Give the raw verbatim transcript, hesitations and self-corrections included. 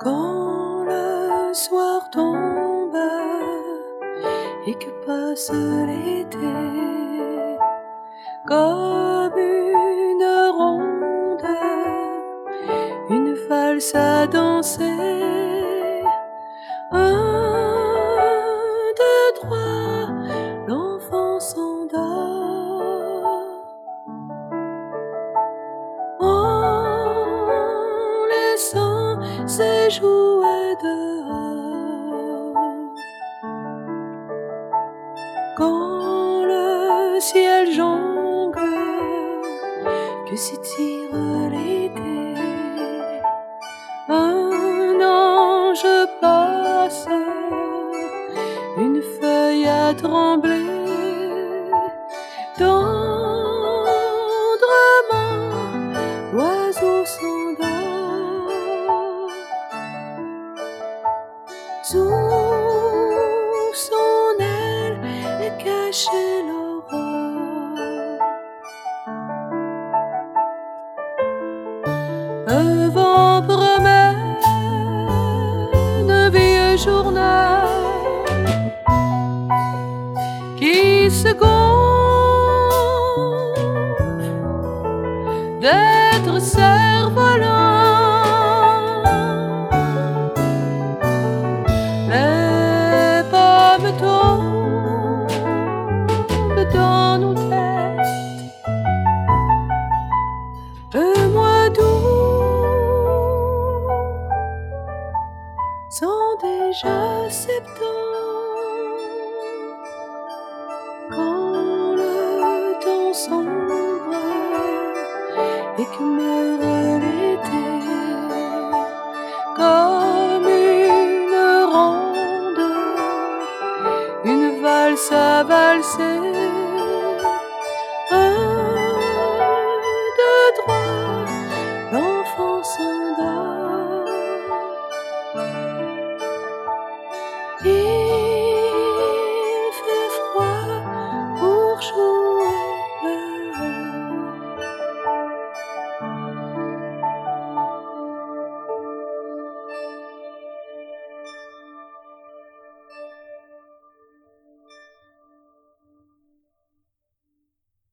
Quand le soir tombe et que passe l'été, comme une ronde, une valse à danser. Un, deux, trois, l'enfant s'endort en laissant ses jouets dehors. Quand le ciel jongle, que s'étire l'été, un ange passe, une feuille à trembler. Tendrement, l'oiseau s'endort. Sous son aile est cachée l'aurore. Un vent promène un vieux journal qui se gonfle d'être cerf-volant. Les pommes tombent dans nos têtes. Le mois d'août sent déjà septembre. Quand le temps sombre et que meurt l'été, comme une ronde, une valse à valser.